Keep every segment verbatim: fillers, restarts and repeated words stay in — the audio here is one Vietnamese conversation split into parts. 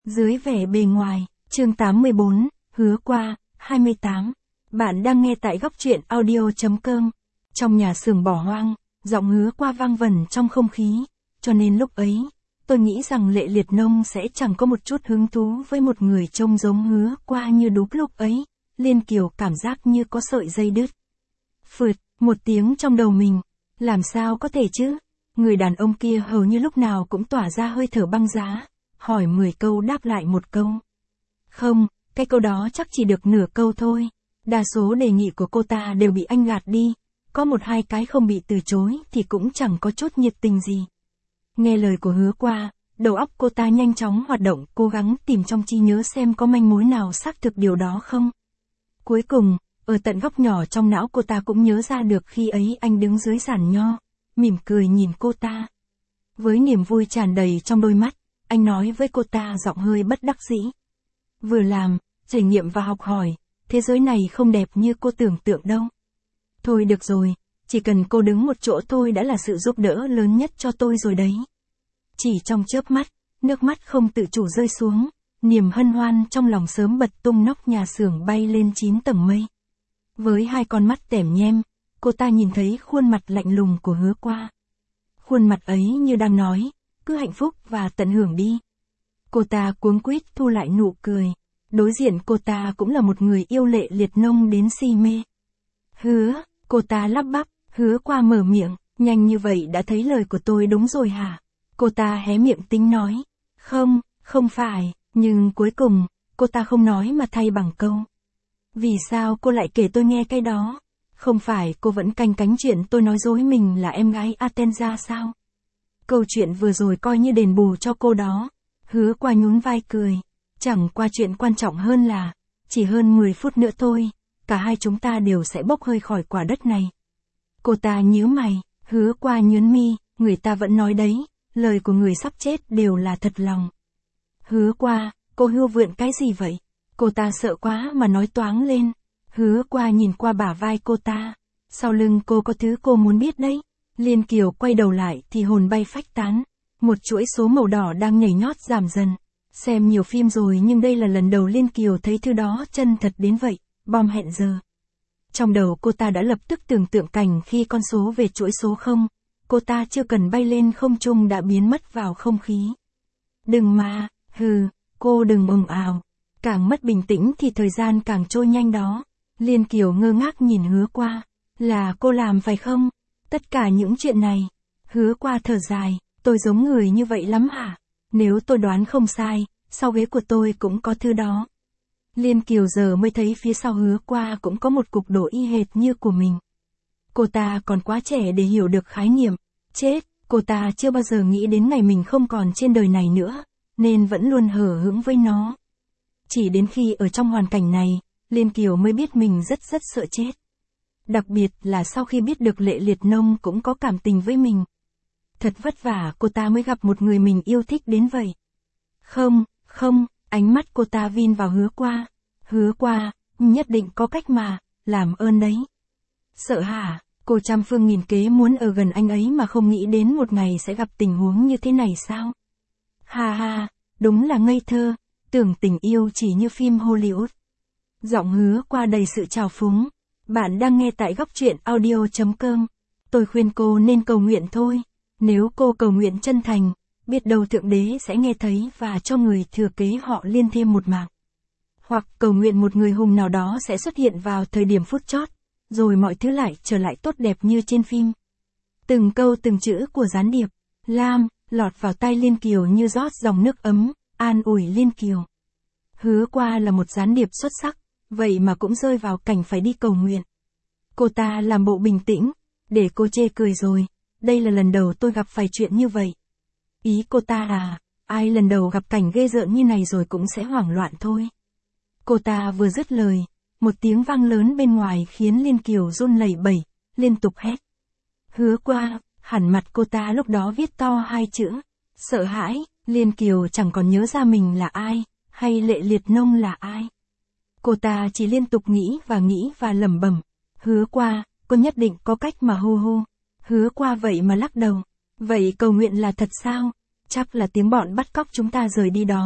Dưới vẻ bề ngoài, chương tám mươi bốn, hứa qua, hai mươi tám. Bạn đang nghe tại góc truyện audio.com. Trong nhà xưởng bỏ hoang, giọng hứa qua vang vẩn trong không khí, cho nên lúc ấy, tôi nghĩ rằng Lệ Liệt Nông sẽ chẳng có một chút hứng thú với một người trông giống hứa qua như đúng lúc ấy. Liên Kiều cảm giác như có sợi dây đứt. Phượt, một tiếng trong đầu mình, làm sao có thể chứ? Người đàn ông kia hầu như lúc nào cũng tỏa ra hơi thở băng giá, hỏi mười câu đáp lại một câu. Không, cái câu đó chắc chỉ được nửa câu thôi. Đa số đề nghị của cô ta đều bị anh gạt đi, có một hai cái không bị từ chối thì cũng chẳng có chút nhiệt tình gì. Nghe lời của hứa qua, đầu óc cô ta nhanh chóng hoạt động, cố gắng tìm trong trí nhớ xem có manh mối nào xác thực điều đó không. Cuối cùng, ở tận góc nhỏ trong não cô ta cũng nhớ ra được khi ấy anh đứng dưới giàn nho, mỉm cười nhìn cô ta. Với niềm vui tràn đầy trong đôi mắt, anh nói với cô ta giọng hơi bất đắc dĩ. Vừa làm, trải nghiệm và học hỏi, thế giới này không đẹp như cô tưởng tượng đâu. Thôi được rồi, chỉ cần cô đứng một chỗ thôi đã là sự giúp đỡ lớn nhất cho tôi rồi đấy. Chỉ trong chớp mắt, nước mắt không tự chủ rơi xuống, niềm hân hoan trong lòng sớm bật tung nóc nhà xưởng bay lên chín tầng mây. Với hai con mắt tẻm nhem, cô ta nhìn thấy khuôn mặt lạnh lùng của hứa qua. Khuôn mặt ấy như đang nói, cứ hạnh phúc và tận hưởng đi. Cô ta cuống quýt thu lại nụ cười. Đối diện cô ta cũng là một người yêu Lệ Liệt Nông đến si mê. Hứa, cô ta lắp bắp, hứa qua mở miệng, nhanh như vậy đã thấy lời của tôi đúng rồi hả? Cô ta hé miệng tính nói, không, không phải, nhưng cuối cùng, cô ta không nói mà thay bằng câu. Vì sao cô lại kể tôi nghe cái đó? Không phải cô vẫn canh cánh chuyện tôi nói dối mình là em gái Atenza sao? Câu chuyện vừa rồi coi như đền bù cho cô đó. Hứa qua nhún vai cười. Chẳng qua chuyện quan trọng hơn là, chỉ hơn mười phút nữa thôi, cả hai chúng ta đều sẽ bốc hơi khỏi quả đất này. Cô ta nhíu mày, hứa qua nhướng mi, người ta vẫn nói đấy, lời của người sắp chết đều là thật lòng. Hứa qua, cô hưu vượn cái gì vậy? Cô ta sợ quá mà nói toáng lên. Hứa qua nhìn qua bả vai cô ta. Sau lưng cô có thứ cô muốn biết đấy. Liên Kiều quay đầu lại thì hồn bay phách tán. Một chuỗi số màu đỏ đang nhảy nhót giảm dần. Xem nhiều phim rồi nhưng đây là lần đầu Liên Kiều thấy thứ đó chân thật đến vậy. Bom hẹn giờ. Trong đầu cô ta đã lập tức tưởng tượng cảnh khi con số về chuỗi số không. Cô ta chưa cần bay lên không trung đã biến mất vào không khí. Đừng mà, hừ, cô đừng ồn ào. Càng mất bình tĩnh thì thời gian càng trôi nhanh đó. Liên Kiều ngơ ngác nhìn hứa qua. Là cô làm phải không? Tất cả những chuyện này. Hứa qua thở dài, tôi giống người như vậy lắm hả? Nếu tôi đoán không sai, sau ghế của tôi cũng có thứ đó. Liên Kiều giờ mới thấy phía sau hứa qua cũng có một cục đổ y hệt như của mình. Cô ta còn quá trẻ để hiểu được khái niệm. Chết, cô ta chưa bao giờ nghĩ đến ngày mình không còn trên đời này nữa, nên vẫn luôn hờ hững với nó. Chỉ đến khi ở trong hoàn cảnh này, Liên Kiều mới biết mình rất rất sợ chết. Đặc biệt là sau khi biết được Lệ Liệt Nông cũng có cảm tình với mình. Thật vất vả cô ta mới gặp một người mình yêu thích đến vậy. Không, không, ánh mắt cô ta vin vào hứa qua. Hứa qua, nhất định có cách mà, làm ơn đấy. Sợ hả? Cô trăm phương nghìn kế muốn ở gần anh ấy mà không nghĩ đến một ngày sẽ gặp tình huống như thế này sao? Ha ha, đúng là ngây thơ, tưởng tình yêu chỉ như phim Hollywood. Giọng hứa qua đầy sự trào phúng. Bạn đang nghe tại góc truyện audio.com. Tôi khuyên cô nên cầu nguyện thôi. Nếu cô cầu nguyện chân thành, biết đâu Thượng Đế sẽ nghe thấy và cho người thừa kế họ Liên thêm một mạng. Hoặc cầu nguyện một người hùng nào đó sẽ xuất hiện vào thời điểm phút chót, rồi mọi thứ lại trở lại tốt đẹp như trên phim. Từng câu từng chữ của gián điệp, Lam, lọt vào tai Liên Kiều như rót dòng nước ấm, an ủi Liên Kiều. Hứa qua là một gián điệp xuất sắc, vậy mà cũng rơi vào cảnh phải đi cầu nguyện. Cô ta làm bộ bình tĩnh, để cô chê cười rồi, đây là lần đầu tôi gặp phải chuyện như vậy. Ý cô ta là, ai lần đầu gặp cảnh ghê rợn như này rồi cũng sẽ hoảng loạn thôi. Cô ta vừa dứt lời, một tiếng vang lớn bên ngoài khiến Liên Kiều run lẩy bẩy, liên tục hét. Hứa qua, hẳn mặt cô ta lúc đó viết to hai chữ, sợ hãi. Liên Kiều chẳng còn nhớ ra mình là ai, hay Lệ Liệt Nông là ai. Cô ta chỉ liên tục nghĩ và nghĩ và lẩm bẩm. Hứa qua, cô nhất định có cách mà hô hô. Hứa qua vậy mà lắc đầu. Vậy cầu nguyện là thật sao? Chắc là tiếng bọn bắt cóc chúng ta rời đi đó.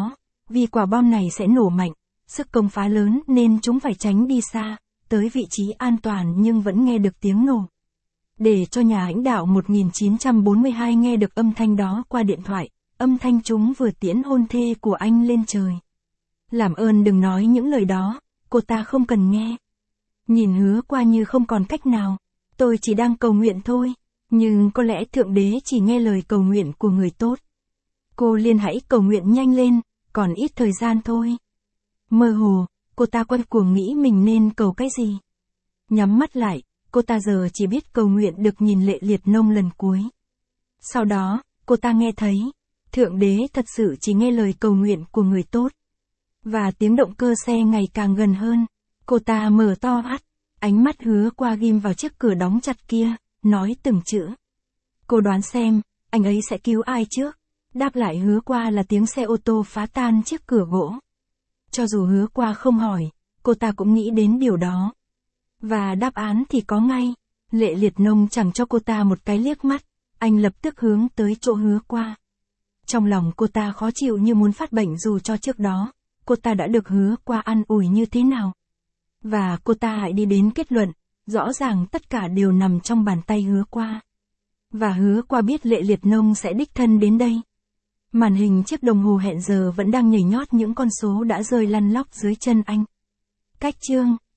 Vì quả bom này sẽ nổ mạnh, sức công phá lớn nên chúng phải tránh đi xa, tới vị trí an toàn nhưng vẫn nghe được tiếng nổ. Để cho nhà lãnh đạo một nghìn chín trăm bốn mươi hai nghe được âm thanh đó qua điện thoại, âm thanh chúng vừa tiễn hôn thê của anh lên trời. Làm ơn đừng nói những lời đó, cô ta không cần nghe. Nhìn Hứa Qua như không còn cách nào, tôi chỉ đang cầu nguyện thôi, nhưng có lẽ Thượng Đế chỉ nghe lời cầu nguyện của người tốt. Cô Liên hãy cầu nguyện nhanh lên, còn ít thời gian thôi. Mơ hồ, cô ta quay cuồng nghĩ mình nên cầu cái gì. Nhắm mắt lại, cô ta giờ chỉ biết cầu nguyện được nhìn Lệ Liệt Nông lần cuối. Sau đó, cô ta nghe thấy, Thượng Đế thật sự chỉ nghe lời cầu nguyện của người tốt. Và tiếng động cơ xe ngày càng gần hơn, cô ta mở to mắt, ánh mắt Hứa Qua ghim vào chiếc cửa đóng chặt kia, nói từng chữ. Cô đoán xem, anh ấy sẽ cứu ai trước? Đáp lại Hứa Qua là tiếng xe ô tô phá tan chiếc cửa gỗ. Cho dù Hứa Qua không hỏi, cô ta cũng nghĩ đến điều đó. Và đáp án thì có ngay. Lệ Liệt Nông chẳng cho cô ta một cái liếc mắt, anh lập tức hướng tới chỗ Hứa Qua. Trong lòng cô ta khó chịu như muốn phát bệnh dù cho trước đó, cô ta đã được Hứa Qua an ủi như thế nào. Và cô ta hãy đi đến kết luận, rõ ràng tất cả đều nằm trong bàn tay Hứa Qua. Và Hứa Qua biết Lệ Liệt Nông sẽ đích thân đến đây. Màn hình chiếc đồng hồ hẹn giờ vẫn đang nhảy nhót những con số đã rơi lăn lóc dưới chân anh. Cách chương